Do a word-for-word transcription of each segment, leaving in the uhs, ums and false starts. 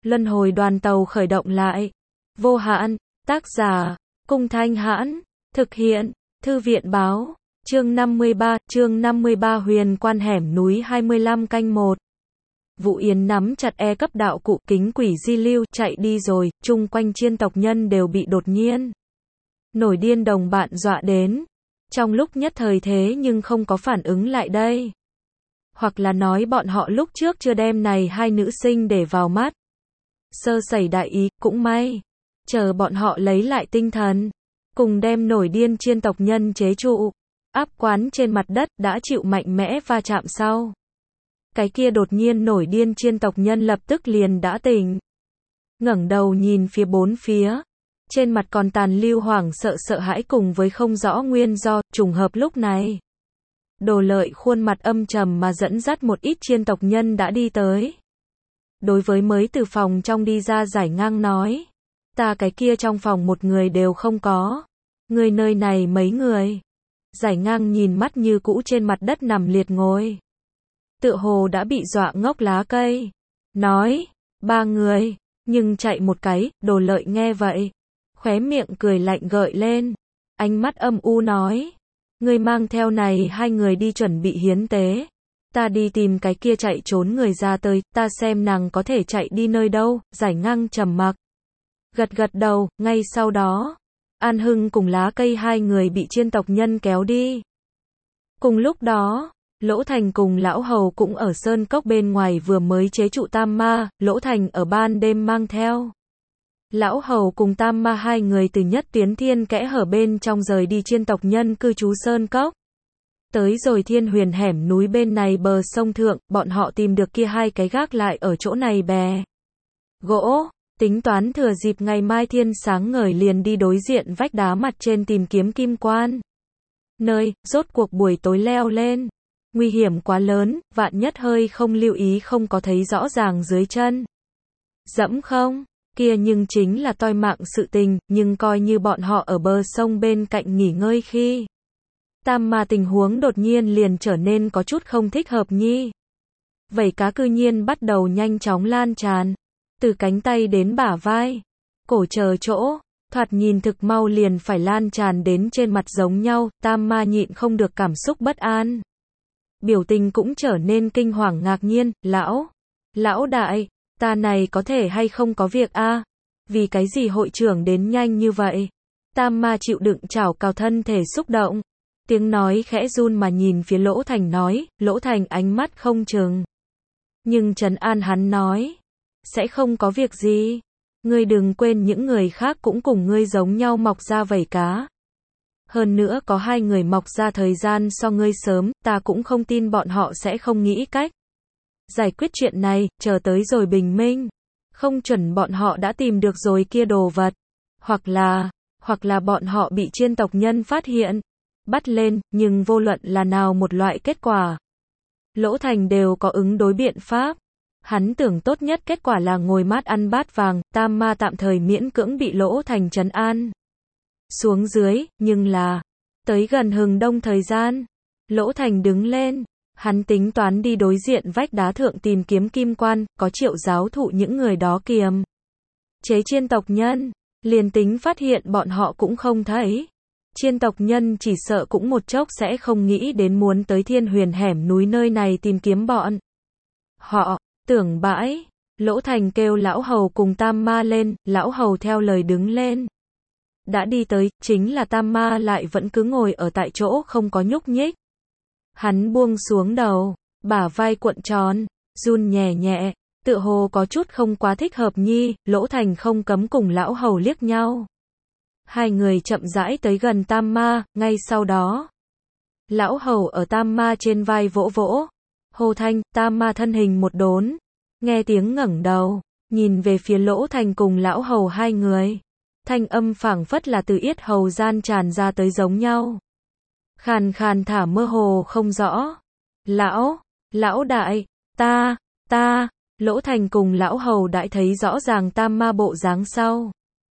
Luân hồi đoàn tàu khởi động lại. Vô hạn, tác giả, Cung Thanh Hãn, thực hiện, Thư viện Báo, chương năm mươi ba, chương năm mươi ba huyền quan hẻm núi hai mươi lăm canh một. Vũ Yến nắm chặt e cấp đạo cụ kính quỷ di lưu, chạy đi rồi, chung quanh chiên tộc nhân đều bị đột nhiên nổi điên đồng bạn dọa đến. Trong lúc nhất thời thế nhưng không có phản ứng lại đây. Hoặc là nói bọn họ lúc trước chưa đem này hai nữ sinh để vào mắt. Sơ sẩy đại ý, cũng may. Chờ bọn họ lấy lại tinh thần. Cùng đem nổi điên chiên tộc nhân chế trụ. Áp quán trên mặt đất đã chịu mạnh mẽ va chạm sau. Cái kia đột nhiên nổi điên chiên tộc nhân lập tức liền đã tỉnh. Ngẩng đầu nhìn phía bốn phía. Trên mặt còn tàn lưu hoảng sợ sợ hãi cùng với không rõ nguyên do, trùng hợp lúc này. Đồ Lợi khuôn mặt âm trầm mà dẫn dắt một ít chiên tộc nhân đã đi tới. Đối với mới từ phòng trong đi ra Giải Ngang nói. Ta cái kia trong phòng một người đều không có. Người nơi này mấy người. Giải Ngang nhìn mắt như cũ trên mặt đất nằm liệt ngồi. Tựa hồ đã bị dọa ngốc lá cây. Nói, ba người, nhưng chạy một cái, Đồ Lợi nghe vậy. Khóe miệng cười lạnh gợi lên. Ánh mắt âm u nói. Ngươi mang theo này hai người đi chuẩn bị hiến tế. Ta đi tìm cái kia chạy trốn người ra tới, ta xem nàng có thể chạy đi nơi đâu. Giải Ngang trầm mặc. Gật gật đầu, ngay sau đó. An Hưng cùng lá cây hai người bị chiên tộc nhân kéo đi. Cùng lúc đó, Lỗ Thành cùng Lão Hầu cũng ở sơn cốc bên ngoài vừa mới chế trụ tam ma, Lỗ Thành ở ban đêm mang theo. Lão Hầu cùng tam ma hai người từ nhất tuyến thiên kẽ hở bên trong rời đi chiên tộc nhân cư trú sơn cốc. Tới rồi thiên huyền hẻm núi bên này bờ sông thượng, bọn họ tìm được kia hai cái gác lại ở chỗ này bè gỗ, tính toán thừa dịp ngày mai thiên sáng ngời liền đi đối diện vách đá mặt trên tìm kiếm kim quan. Nơi, rốt cuộc buổi tối leo lên. Nguy hiểm quá lớn, vạn nhất hơi không lưu ý không có thấy rõ ràng dưới chân. Dẫm không? Kia nhưng chính là toi mạng sự tình, nhưng coi như bọn họ ở bờ sông bên cạnh nghỉ ngơi khi. Tam ma tình huống đột nhiên liền trở nên có chút không thích hợp nhi. Vảy cá cư nhiên bắt đầu nhanh chóng lan tràn. Từ cánh tay đến bả vai. Cổ chờ chỗ. Thoạt nhìn thực mau liền phải lan tràn đến trên mặt giống nhau. Tam ma nhịn không được cảm xúc bất an. Biểu tình cũng trở nên kinh hoàng ngạc nhiên. Lão. Lão đại. Ta này có thể hay không có việc a? À? Vì cái gì hội trưởng đến nhanh như vậy? Tam ma chịu đựng chảo cào thân thể xúc động. Tiếng nói khẽ run mà nhìn phía Lỗ Thành nói, Lỗ Thành ánh mắt không chừng. Nhưng trấn an hắn nói, sẽ không có việc gì. Ngươi đừng quên những người khác cũng cùng ngươi giống nhau mọc ra vảy cá. Hơn nữa có hai người mọc ra thời gian so ngươi sớm, ta cũng không tin bọn họ sẽ không nghĩ cách giải quyết chuyện này, chờ tới rồi bình minh. Không chuẩn bọn họ đã tìm được rồi kia đồ vật. Hoặc là, hoặc là bọn họ bị chiên tộc nhân phát hiện, bắt lên, nhưng vô luận là nào một loại kết quả. Lỗ Thành đều có ứng đối biện pháp. Hắn tưởng tốt nhất kết quả là ngồi mát ăn bát vàng, tam ma tạm thời miễn cưỡng bị Lỗ Thành trấn an. Xuống dưới, nhưng là, tới gần hừng đông thời gian, Lỗ Thành đứng lên. Hắn tính toán đi đối diện vách đá thượng tìm kiếm kim quan, có Triệu giáo thụ những người đó kiềm chế chiên tộc nhân, liền tính phát hiện bọn họ cũng không thấy. Chiên tộc nhân chỉ sợ cũng một chốc sẽ không nghĩ đến muốn tới thiên huyền hẻm núi nơi này tìm kiếm bọn họ. Tưởng bãi, Lỗ Thành kêu Lão Hầu cùng Tam Ma lên, Lão Hầu theo lời đứng lên. Đã đi tới, chính là Tam Ma lại vẫn cứ ngồi ở tại chỗ không có nhúc nhích. Hắn buông xuống đầu, bả vai cuộn tròn, run nhẹ nhẹ, tựa hồ có chút không quá thích hợp nhi. Lỗ Thành không cấm cùng Lão Hầu liếc nhau. Hai người chậm rãi tới gần Tam Ma, ngay sau đó. Lão Hầu ở Tam Ma trên vai vỗ vỗ. Hô thanh, Tam Ma thân hình một đốn. Nghe tiếng ngẩng đầu, nhìn về phía Lỗ Thành cùng Lão Hầu hai người. Thanh âm phảng phất là từ yết hầu gian tràn ra tới giống nhau. Khàn khàn thả mơ hồ không rõ. Lão, lão đại, ta, ta, Lỗ Thành cùng Lão Hầu đại thấy rõ ràng tam ma bộ dáng sau.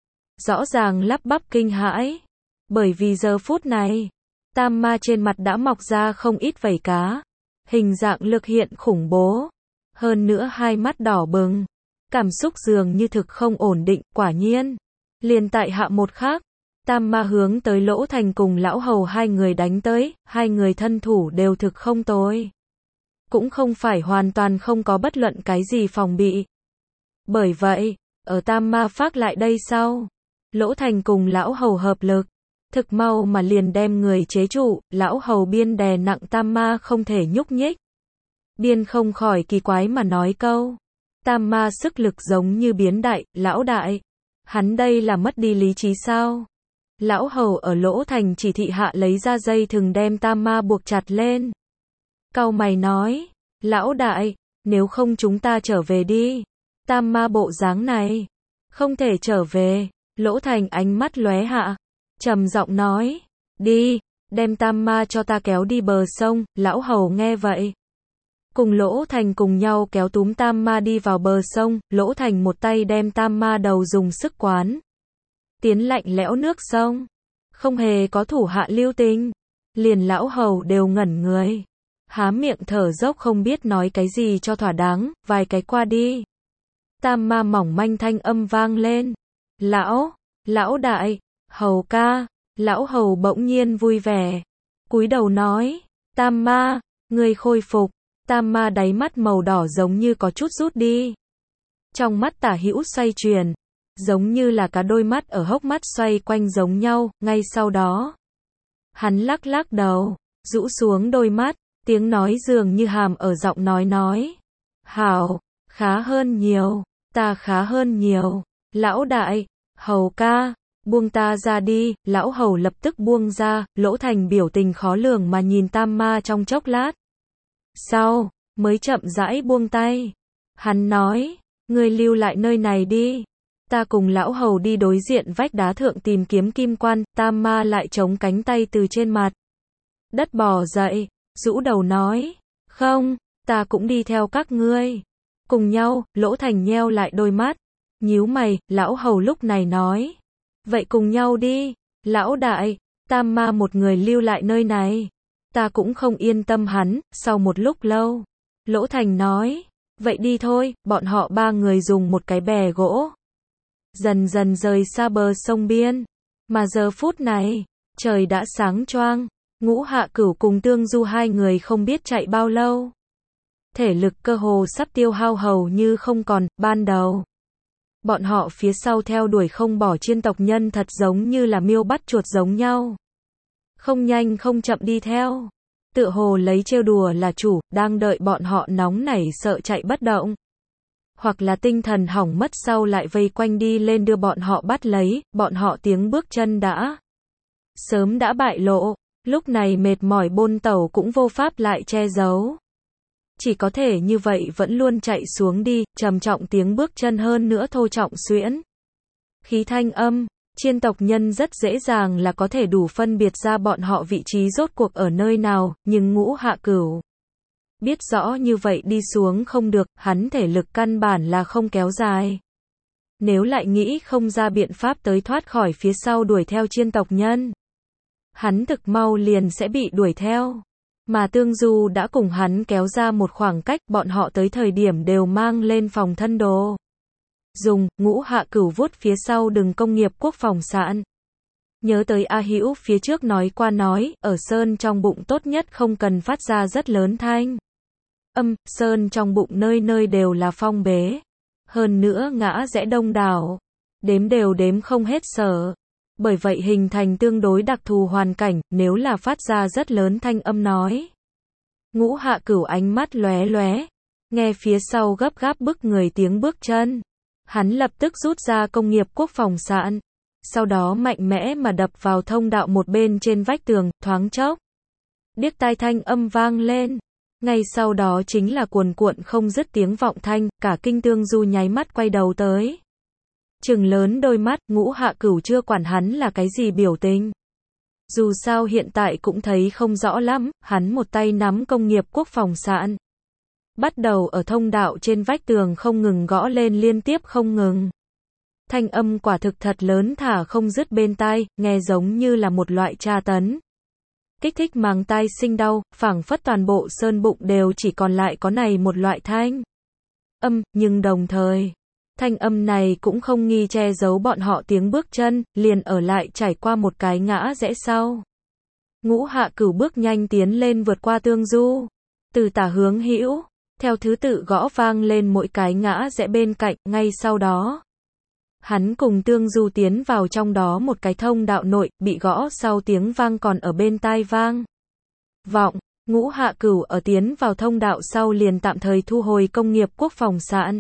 Rõ ràng lắp bắp kinh hãi. Bởi vì giờ phút này, tam ma trên mặt đã mọc ra không ít vảy cá. Hình dạng lực hiện khủng bố. Hơn nữa hai mắt đỏ bừng. cảm xúc dường như thực không ổn định, quả nhiên. Liền tại hạ một khắc, Tam Ma hướng tới Lỗ Thành cùng lão hầu hai người đánh tới, hai người thân thủ đều thực không tồi. Cũng không phải hoàn toàn không có bất luận cái gì phòng bị. Bởi vậy, ở Tam Ma phát lại đây sau, Lỗ Thành cùng lão hầu hợp lực, thực mau mà liền đem người chế trụ, lão hầu biên đè nặng Tam Ma không thể nhúc nhích. Biên không khỏi kỳ quái mà nói câu. Tam Ma sức lực giống như biến đại, lão đại. Hắn đây là mất đi lý trí sao? Lão hầu ở Lỗ Thành chỉ thị hạ lấy ra dây thừng đem Tam Ma buộc chặt lên. Cau mày nói, lão đại, nếu không chúng ta trở về đi. Tam Ma bộ dáng này, không thể trở về. Lỗ Thành ánh mắt lóe hạ, trầm giọng nói, đi, đem Tam Ma cho ta kéo đi bờ sông. Lão hầu nghe vậy, cùng Lỗ Thành cùng nhau kéo túm Tam Ma đi vào bờ sông. Lỗ Thành một tay đem Tam Ma đầu dùng sức quán tiến lạnh lẽo nước sông, không hề có thủ hạ lưu tình. Liền lão hầu đều ngẩn người, há miệng thở dốc không biết nói cái gì cho thỏa đáng. Vài cái qua đi, Tam Ma mỏng manh thanh âm vang lên, lão, lão đại, hầu ca. Lão hầu bỗng nhiên vui vẻ, cúi đầu nói, Tam Ma, ngươi khôi phục. Tam Ma đáy mắt màu đỏ giống như có chút rút đi, trong mắt tả hữu xoay chuyển, giống như là cả đôi mắt ở hốc mắt xoay quanh giống nhau. Ngay sau đó, hắn lắc lắc đầu, rũ xuống đôi mắt, tiếng nói dường như hàm ở giọng nói nói, hảo, khá hơn nhiều, ta khá hơn nhiều. Lão đại, hầu ca, buông ta ra đi. Lão hầu lập tức buông ra. Lỗ Thành biểu tình khó lường mà nhìn Tam Ma trong chốc lát, sau mới chậm rãi buông tay. Hắn nói, ngươi lưu lại nơi này đi, ta cùng lão hầu đi đối diện vách đá thượng tìm kiếm kim quan. Tam Ma lại chống cánh tay từ trên mặt đất bò dậy, rũ đầu nói, không, ta cũng đi theo các ngươi. Cùng nhau. Lỗ Thành nheo lại đôi mắt, nhíu mày. Lão hầu lúc này nói, vậy cùng nhau đi. Lão đại, Tam Ma một người lưu lại nơi này, ta cũng không yên tâm hắn. Sau một lúc lâu, Lỗ Thành nói, vậy đi thôi. Bọn họ ba người dùng một cái bè gỗ, dần dần rời xa bờ sông biên. Mà giờ phút này, trời đã sáng choang. Ngũ Hạ Cửu cùng Tương Du hai người không biết chạy bao lâu, thể lực cơ hồ sắp tiêu hao hầu như không còn. Ban đầu, bọn họ phía sau theo đuổi không bỏ chiên tộc nhân thật giống như là miêu bắt chuột giống nhau, không nhanh không chậm đi theo, tựa hồ lấy trêu đùa là chủ, đang đợi bọn họ nóng nảy sợ chạy bất động, hoặc là tinh thần hỏng mất sau lại vây quanh đi lên đưa bọn họ bắt lấy. Bọn họ tiếng bước chân đã sớm đã bại lộ, lúc này mệt mỏi bôn tẩu cũng vô pháp lại che giấu, chỉ có thể như vậy vẫn luôn chạy xuống đi. Trầm trọng tiếng bước chân hơn nữa thô trọng xuyễn khí thanh âm, chiên tộc nhân rất dễ dàng là có thể đủ phân biệt ra bọn họ vị trí rốt cuộc ở nơi nào. Nhưng Ngũ Hạ Cửu biết rõ như vậy đi xuống không được, hắn thể lực căn bản là không kéo dài. Nếu lại nghĩ không ra biện pháp tới thoát khỏi phía sau đuổi theo chiên tộc nhân, hắn thực mau liền sẽ bị đuổi theo. Mà Tương Du đã cùng hắn kéo ra một khoảng cách. Bọn họ tới thời điểm đều mang lên phòng thân đồ dùng. Ngũ Hạ Cửu vuốt phía sau đừng công nghiệp quốc phòng sạn, nhớ tới A Hữu phía trước nói qua nói, ở sơn trong bụng tốt nhất không cần phát ra rất lớn thanh âm. Sơn trong bụng nơi nơi đều là phong bế, hơn nữa ngã rẽ đông đảo, đếm đều đếm không hết sở. Bởi vậy hình thành tương đối đặc thù hoàn cảnh. Nếu là phát ra rất lớn thanh âm nói, Ngũ Hạ Cửu ánh mắt lóe lóe, nghe phía sau gấp gáp bức người tiếng bước chân, hắn lập tức rút ra công nghiệp quốc phòng sạn, sau đó mạnh mẽ mà đập vào thông đạo một bên trên vách tường. Thoáng chốc, điếc tai thanh âm vang lên, ngay sau đó chính là cuồn cuộn không dứt tiếng vọng thanh. Cả kinh Tương Du nháy mắt quay đầu tới, trừng lớn đôi mắt. Ngũ Hạ Cửu chưa quản hắn là cái gì biểu tình, dù sao hiện tại cũng thấy không rõ lắm. Hắn một tay nắm công nghiệp quốc phòng sạn, bắt đầu ở thông đạo trên vách tường không ngừng gõ lên, liên tiếp không ngừng. Thanh âm quả thực thật lớn thả không dứt bên tai, nghe giống như là một loại tra tấn, kích thích màng tai sinh đau, phảng phất toàn bộ sơn bụng đều chỉ còn lại có này một loại thanh âm. Nhưng đồng thời, Thanh âm này cũng không nghi che giấu bọn họ tiếng bước chân, liền ở lại trải qua một cái ngã rẽ sau. Ngũ Hạ Cửu bước nhanh tiến lên vượt qua Tương Du, từ tả hướng hữu, theo thứ tự gõ vang lên mỗi cái ngã rẽ bên cạnh, ngay sau đó. Hắn cùng Tương Du tiến vào trong đó một cái thông đạo nội, bị gõ sau tiếng vang còn ở bên tai vang. Vọng, Ngũ Hạ Cửu ở tiến vào thông đạo sau liền tạm thời thu hồi công nghiệp quốc phòng sản.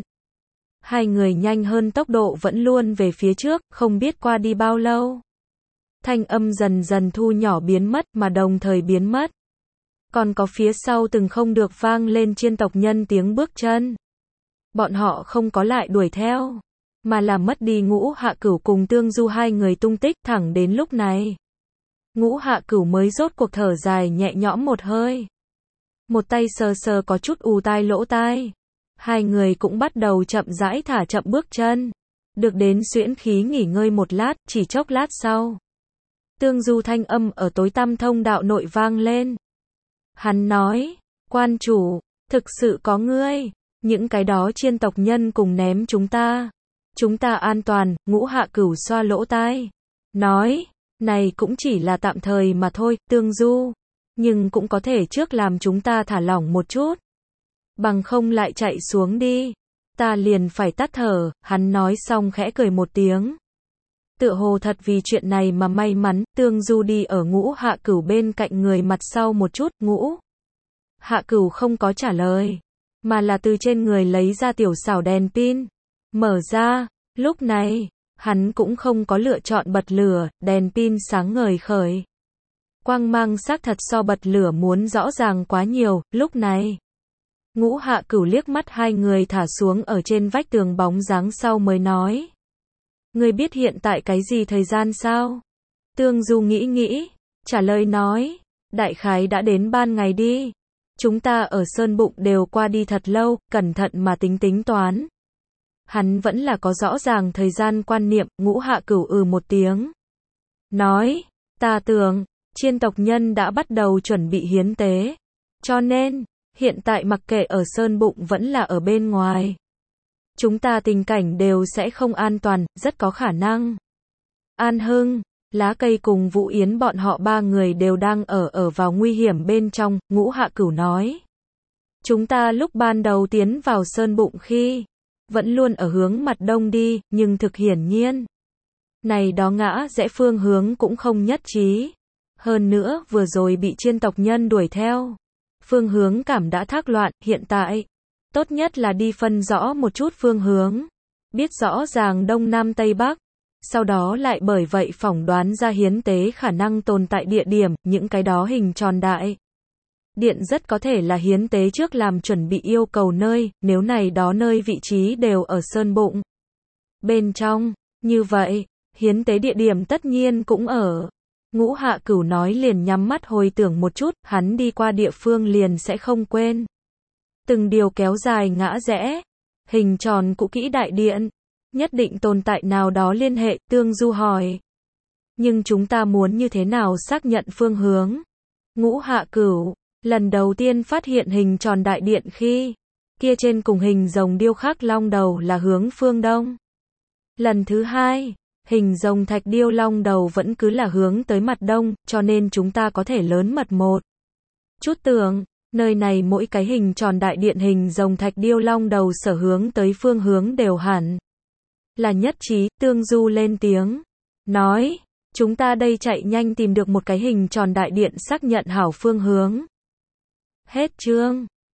Hai người nhanh hơn tốc độ vẫn luôn về phía trước, không biết qua đi bao lâu. Thanh âm dần dần thu nhỏ biến mất mà đồng thời biến mất. Còn có phía sau từng không được vang lên chiên tộc nhân tiếng bước chân. Bọn họ không có lại đuổi theo, mà là mất đi Ngũ Hạ Cửu cùng Tương Du hai người tung tích. Thẳng đến lúc này, Ngũ Hạ Cửu mới rốt cuộc thở dài nhẹ nhõm một hơi. Một tay sờ sờ có chút ù tai lỗ tai. Hai người cũng bắt đầu chậm rãi thả chậm bước chân. Được đến xuyễn khí nghỉ ngơi một lát, chỉ chốc lát sau. Tương Du thanh âm ở tối tăm thông đạo nội vang lên. Hắn nói, quan chủ, thực sự có ngươi, những cái đó chiên tộc nhân cùng ném chúng ta. Chúng ta an toàn. Ngũ Hạ Cửu xoa lỗ tai. Nói, này cũng chỉ là tạm thời mà thôi, Tương Du. Nhưng cũng có thể trước làm chúng ta thả lỏng một chút. Bằng không lại chạy xuống đi. Ta liền phải tắt thở. Hắn nói xong khẽ cười một tiếng. Tựa hồ thật vì chuyện này mà may mắn. Tương Du đi ở Ngũ Hạ Cửu bên cạnh người mặt sau một chút. Ngũ Hạ Cửu không có trả lời, mà là từ trên người lấy ra tiểu xảo đèn pin. Mở ra. Lúc này, hắn cũng không có lựa chọn bật lửa. Đèn pin sáng ngời khởi. Quang mang xác thật so bật lửa muốn rõ ràng quá nhiều. Lúc này, Ngũ Hạ Cửu liếc mắt hai người thả xuống ở trên vách tường bóng dáng sau mới nói. Ngươi biết hiện tại cái gì thời gian sao? Tương Du nghĩ nghĩ, trả lời nói. Đại khái đã đến ban ngày đi. Chúng ta ở Sơn Bụng đều qua đi thật lâu, cẩn thận mà tính tính toán. Hắn vẫn là có rõ ràng thời gian quan niệm. Ngũ Hạ Cửu ừ một tiếng. Nói, ta tưởng, chiên tộc nhân đã bắt đầu chuẩn bị hiến tế. Cho nên, hiện tại mặc kệ ở Sơn Bụng vẫn là ở bên ngoài, chúng ta tình cảnh đều sẽ không an toàn, rất có khả năng. An Hưng, Lá Cây cùng Vũ Yến bọn họ ba người đều đang ở ở vào nguy hiểm bên trong. Ngũ Hạ Cửu nói. Chúng ta lúc ban đầu tiến vào Sơn Bụng khi, vẫn luôn ở hướng mặt đông đi, nhưng thực hiển nhiên, này đó ngã rẽ phương hướng cũng không nhất trí. Hơn nữa, vừa rồi bị chiên tộc nhân đuổi theo. Phương hướng cảm đã thác loạn, hiện tại, tốt nhất là đi phân rõ một chút phương hướng. Biết rõ ràng Đông Nam Tây Bắc. Sau đó lại bởi vậy phỏng đoán ra hiến tế khả năng tồn tại địa điểm, những cái đó hình tròn đại điện rất có thể là hiến tế trước làm chuẩn bị yêu cầu nơi, nếu này đó nơi vị trí đều ở Sơn Bụng bên trong, như vậy, hiến tế địa điểm tất nhiên cũng ở. Ngũ Hạ Cửu nói liền nhắm mắt hồi tưởng một chút, hắn đi qua địa phương liền sẽ không quên. Từng điều kéo dài ngã rẽ, hình tròn cũ kỹ đại điện, nhất định tồn tại nào đó liên hệ. Tương Du hỏi. Nhưng chúng ta muốn như thế nào xác nhận phương hướng? Ngũ Hạ Cửu, lần đầu tiên phát hiện hình tròn đại điện khi, kia trên cùng hình rồng điêu khắc long đầu là hướng phương đông. Lần thứ hai, hình rồng thạch điêu long đầu vẫn cứ là hướng tới mặt đông, cho nên chúng ta có thể lớn mật một chút tưởng, nơi này mỗi cái hình tròn đại điện hình rồng thạch điêu long đầu sở hướng tới phương hướng đều hẳn là nhất trí. Tương Du lên tiếng, nói, chúng ta đây chạy nhanh tìm được một cái hình tròn đại điện xác nhận hảo phương hướng. Hết chương.